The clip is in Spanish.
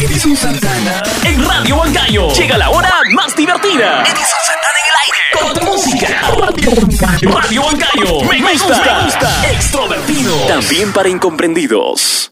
Edison Santana En Radio Huancayo llega la hora más divertida. Edison Santana en el aire. Con tu música. Radio Huancayo. Me gusta. Extrovertido. También para incomprendidos.